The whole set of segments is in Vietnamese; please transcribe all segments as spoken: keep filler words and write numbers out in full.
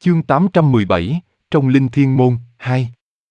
Chương tám trăm mười bảy, trong Linh Thiên Môn, hai.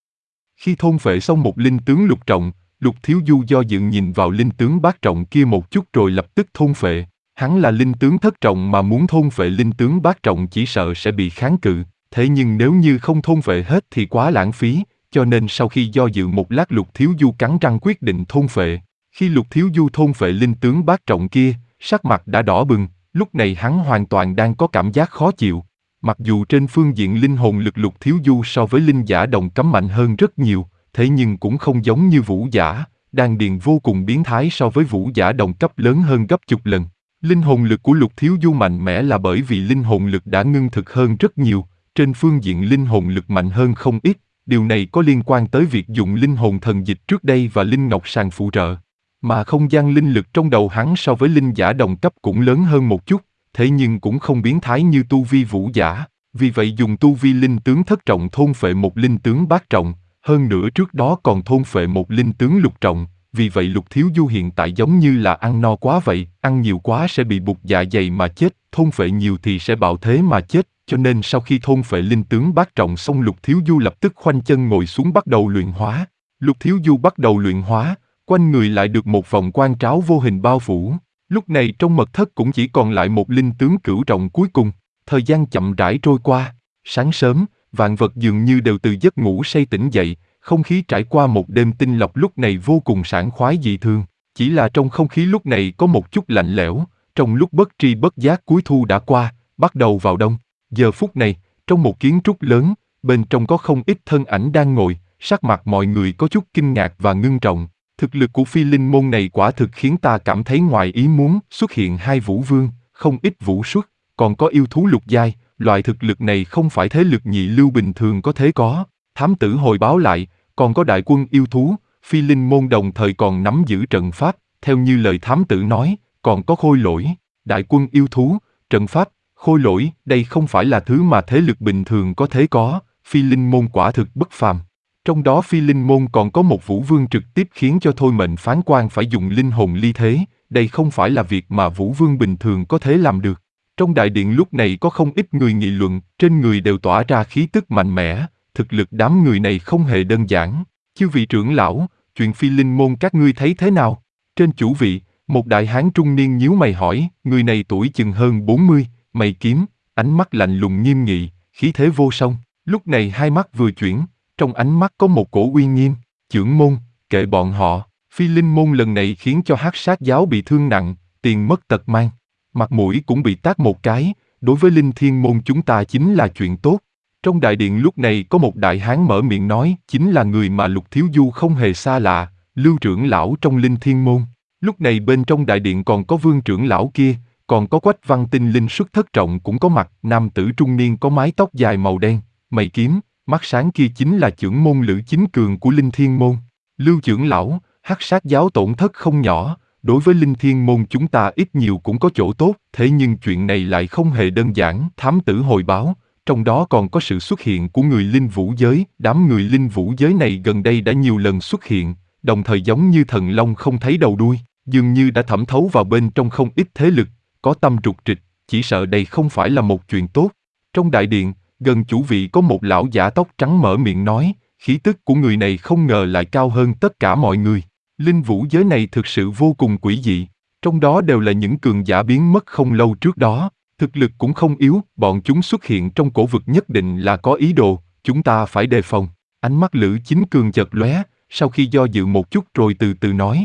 Khi thôn phệ xong một linh tướng lục trọng, Lục Thiếu Du do dự nhìn vào linh tướng bát trọng kia một chút rồi lập tức thôn phệ. Hắn là linh tướng thất trọng mà muốn thôn phệ linh tướng bát trọng chỉ sợ sẽ bị kháng cự, thế nhưng nếu như không thôn phệ hết thì quá lãng phí, cho nên sau khi do dự một lát Lục Thiếu Du cắn răng quyết định thôn phệ. Khi Lục Thiếu Du thôn phệ linh tướng bát trọng kia, sắc mặt đã đỏ bừng, lúc này hắn hoàn toàn đang có cảm giác khó chịu. Mặc dù trên phương diện linh hồn lực Lục Thiếu Du so với linh giả đồng cấm mạnh hơn rất nhiều, thế nhưng cũng không giống như vũ giả, đan điền vô cùng biến thái so với vũ giả đồng cấp lớn hơn gấp chục lần. Linh hồn lực của Lục Thiếu Du mạnh mẽ là bởi vì linh hồn lực đã ngưng thực hơn rất nhiều, trên phương diện linh hồn lực mạnh hơn không ít, điều này có liên quan tới việc dùng linh hồn thần dịch trước đây và linh ngọc sàng phụ trợ. Mà không gian linh lực trong đầu hắn so với linh giả đồng cấp cũng lớn hơn một chút, thế nhưng cũng không biến thái như tu vi vũ giả, vì vậy dùng tu vi linh tướng thất trọng thôn phệ một linh tướng bát trọng, hơn nữa trước đó còn thôn phệ một linh tướng lục trọng, vì vậy Lục Thiếu Du hiện tại giống như là ăn no quá vậy, ăn nhiều quá sẽ bị bục dạ dày mà chết, thôn phệ nhiều thì sẽ bạo thế mà chết, cho nên sau khi thôn phệ linh tướng bát trọng xong Lục Thiếu Du lập tức khoanh chân ngồi xuống bắt đầu luyện hóa. Lục Thiếu Du bắt đầu luyện hóa, quanh người lại được một vòng quang tráo vô hình bao phủ. Lúc này trong mật thất cũng chỉ còn lại một linh tướng cửu trọng cuối cùng. Thời gian chậm rãi trôi qua. Sáng sớm, vạn vật dường như đều từ giấc ngủ say tỉnh dậy, không khí trải qua một đêm tinh lọc lúc này vô cùng sảng khoái dị thường. Chỉ là trong không khí lúc này có một chút lạnh lẽo, trong lúc bất tri bất giác cuối thu đã qua, bắt đầu vào đông. Giờ phút này, trong một kiến trúc lớn, bên trong có không ít thân ảnh đang ngồi, sắc mặt mọi người có chút kinh ngạc và ngưng trọng. Thực lực của phi linh môn này quả thực khiến ta cảm thấy ngoài ý muốn, xuất hiện hai vũ vương, không ít vũ xuất, còn có yêu thú lục giai, loại thực lực này không phải thế lực nhị lưu bình thường có thể có. Thám tử hồi báo lại, còn có đại quân yêu thú, phi linh môn đồng thời còn nắm giữ trận pháp, theo như lời thám tử nói, còn có khôi lỗi, đại quân yêu thú, trận pháp, khôi lỗi, đây không phải là thứ mà thế lực bình thường có thể có, phi linh môn quả thực bất phàm. Trong đó phi linh môn còn có một vũ vương trực tiếp khiến cho thôi mệnh phán quan phải dùng linh hồn ly thế, đây không phải là việc mà vũ vương bình thường có thể làm được. Trong đại điện lúc này có không ít người nghị luận, trên người đều tỏa ra khí tức mạnh mẽ, thực lực đám người này không hề đơn giản. Chư vị trưởng lão, chuyện phi linh môn các ngươi thấy thế nào? Trên chủ vị, một đại hán trung niên nhíu mày hỏi, người này tuổi chừng hơn bốn mươi, mày kiếm, ánh mắt lạnh lùng nghiêm nghị, khí thế vô song. Lúc này hai mắt vừa chuyển, trong ánh mắt có một cổ uy nghiêm. Trưởng môn, kệ bọn họ, phi linh môn lần này khiến cho Hắc Sát giáo bị thương nặng, tiền mất tật mang, mặt mũi cũng bị tát một cái, đối với Linh Thiên môn chúng ta chính là chuyện tốt. Trong đại điện lúc này có một đại hán mở miệng nói, chính là người mà Lục Thiếu Du không hề xa lạ, Lưu trưởng lão trong Linh Thiên môn. Lúc này bên trong đại điện còn có Vương trưởng lão kia, còn có Quách Văn Tinh linh xuất thất trọng cũng có mặt, nam tử trung niên có mái tóc dài màu đen, mày kiếm, mắt sáng kia chính là trưởng môn Lữ Chính Cường của Linh Thiên môn. Lưu trưởng lão, Hắc Sát giáo tổn thất không nhỏ, đối với Linh Thiên môn chúng ta ít nhiều cũng có chỗ tốt, thế nhưng chuyện này lại không hề đơn giản. Thám tử hồi báo, trong đó còn có sự xuất hiện của người linh vũ giới, đám người linh vũ giới này gần đây đã nhiều lần xuất hiện, đồng thời giống như thần long không thấy đầu đuôi, dường như đã thẩm thấu vào bên trong không ít thế lực, có tâm trục trịch, chỉ sợ đây không phải là một chuyện tốt. Trong đại điện, gần chủ vị có một lão giả tóc trắng mở miệng nói, khí tức của người này không ngờ lại cao hơn tất cả mọi người. Linh vũ giới này thực sự vô cùng quỷ dị, trong đó đều là những cường giả biến mất không lâu trước đó, thực lực cũng không yếu, bọn chúng xuất hiện trong cổ vực nhất định là có ý đồ, chúng ta phải đề phòng. Ánh mắt Lữ Chính Cường chợt lóe, sau khi do dự một chút rồi từ từ nói.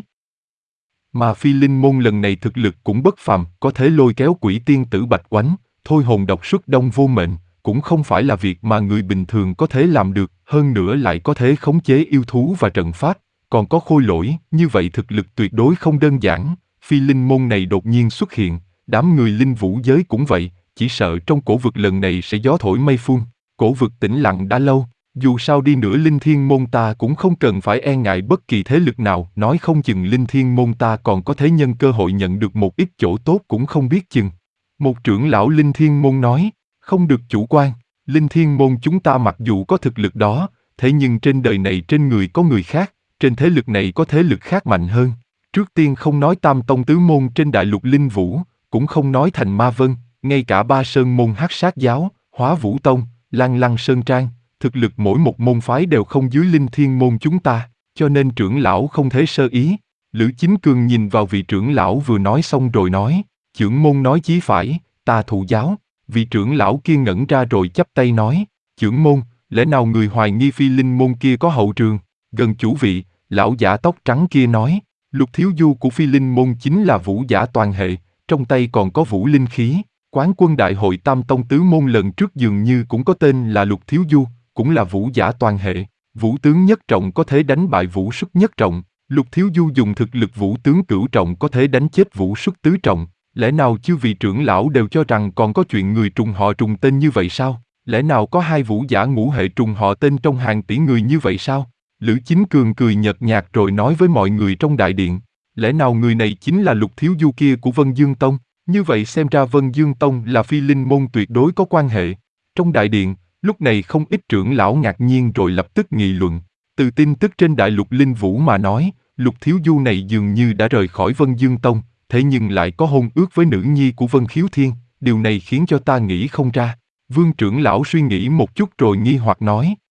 Mà phi linh môn lần này thực lực cũng bất phàm, có thể lôi kéo quỷ tiên tử Bạch Oánh, thôi hồn độc xuất đông vô mệnh, cũng không phải là việc mà người bình thường có thể làm được, hơn nữa lại có thể khống chế yêu thú và trận pháp, còn có khôi lỗi, như vậy thực lực tuyệt đối không đơn giản. Phi linh môn này đột nhiên xuất hiện, đám người linh vũ giới cũng vậy, chỉ sợ trong cổ vực lần này sẽ gió thổi mây phun. Cổ vực tĩnh lặng đã lâu, dù sao đi nữa Linh Thiên môn ta cũng không cần phải e ngại bất kỳ thế lực nào, nói không chừng Linh Thiên môn ta còn có thể nhân cơ hội nhận được một ít chỗ tốt cũng không biết chừng. Một trưởng lão Linh Thiên môn nói, không được chủ quan, Linh Thiên môn chúng ta mặc dù có thực lực đó, thế nhưng trên đời này trên người có người khác, trên thế lực này có thế lực khác mạnh hơn. Trước tiên không nói tam tông tứ môn trên đại lục Linh Vũ, cũng không nói Thành Ma Vân, ngay cả ba sơn môn Hắc Sát giáo, Hóa Vũ tông, Lan Lăng Sơn Trang, thực lực mỗi một môn phái đều không dưới Linh Thiên môn chúng ta, cho nên trưởng lão không thể sơ ý. Lữ Chính Cường nhìn vào vị trưởng lão vừa nói xong rồi nói, trưởng môn nói chí phải, ta thụ giáo. Vị trưởng lão kia ngẩn ra rồi chắp tay nói, trưởng môn, lẽ nào người hoài nghi Phi Linh môn kia có hậu trường? Gần chủ vị, lão giả tóc trắng kia nói, Lục thiếu du của Phi Linh môn chính là vũ giả toàn hệ, trong tay còn có vũ linh khí. Quán quân đại hội Tam Tông Tứ Môn lần trước dường như cũng có tên là Lục thiếu du, cũng là vũ giả toàn hệ. Vũ tướng nhất trọng có thể đánh bại vũ xuất nhất trọng. Lục thiếu du dùng thực lực vũ tướng cửu trọng có thể đánh chết vũ xuất tứ trọng. Lẽ nào chư vị trưởng lão đều cho rằng còn có chuyện người trùng họ trùng tên như vậy sao? Lẽ nào có hai vũ giả ngũ hệ trùng họ tên trong hàng tỷ người như vậy sao? Lữ Chính Cường cười nhợt nhạt rồi nói với mọi người trong đại điện, lẽ nào người này chính là Lục thiếu du kia của Vân Dương Tông? Như vậy xem ra Vân Dương Tông là Phi Linh môn tuyệt đối có quan hệ. Trong đại điện, lúc này không ít trưởng lão ngạc nhiên rồi lập tức nghị luận. Từ tin tức trên đại lục Linh Vũ mà nói, Lục thiếu du này dường như đã rời khỏi Vân Dương Tông, thế nhưng lại có hôn ước với nữ nhi của Vân Khiếu Thiên, điều này khiến cho ta nghĩ không ra. Vương trưởng lão suy nghĩ một chút rồi nghi hoặc nói,